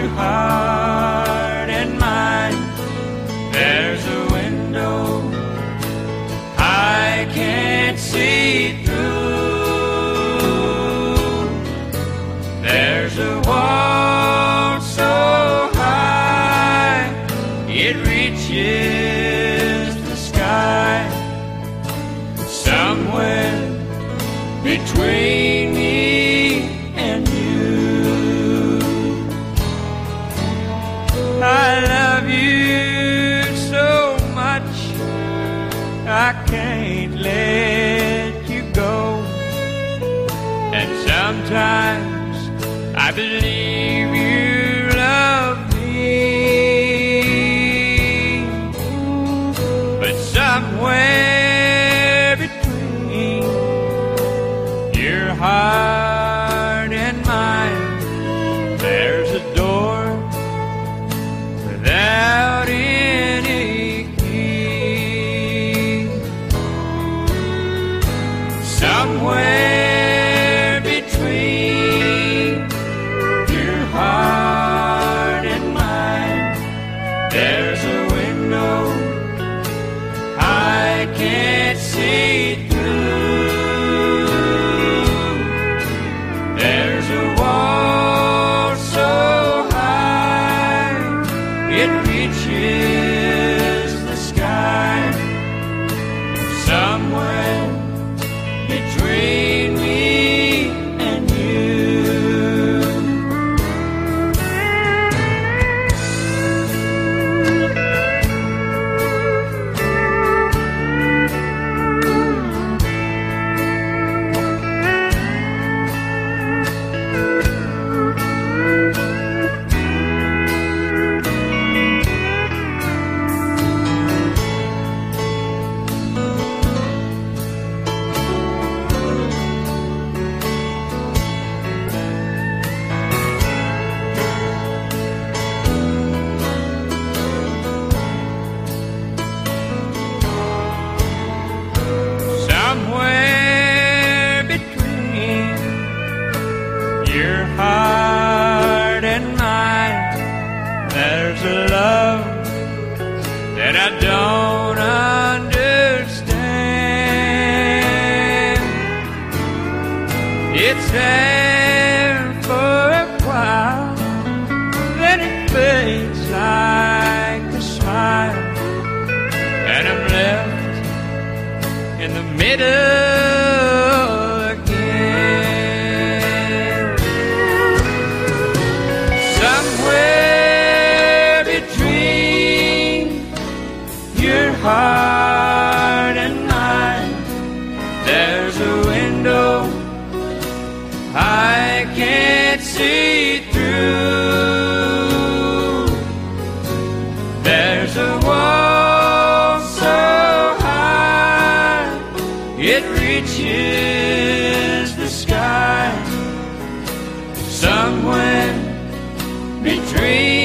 your heart and mine. There's a window I can't see through. There's a wall so high it reaches the sky. Somewhere between me and you, I love you so much I can't let you go. And sometimes I believe you love me, but somewhere between your heart and mine, there's a door without any key. Somewhere between your heart and mine, there's a window I can't see through. There's a wall so high it reaches the sky. Somewhere between me and you. Somewhere between your heart and mine, there's a love that I don't understand. It's there for a while, then it fades like a smile, and I'm left in the middle again. Somewhere between your heart and mine, there's a window I can't see through. There's a wall so high it reaches the sky. Somewhere between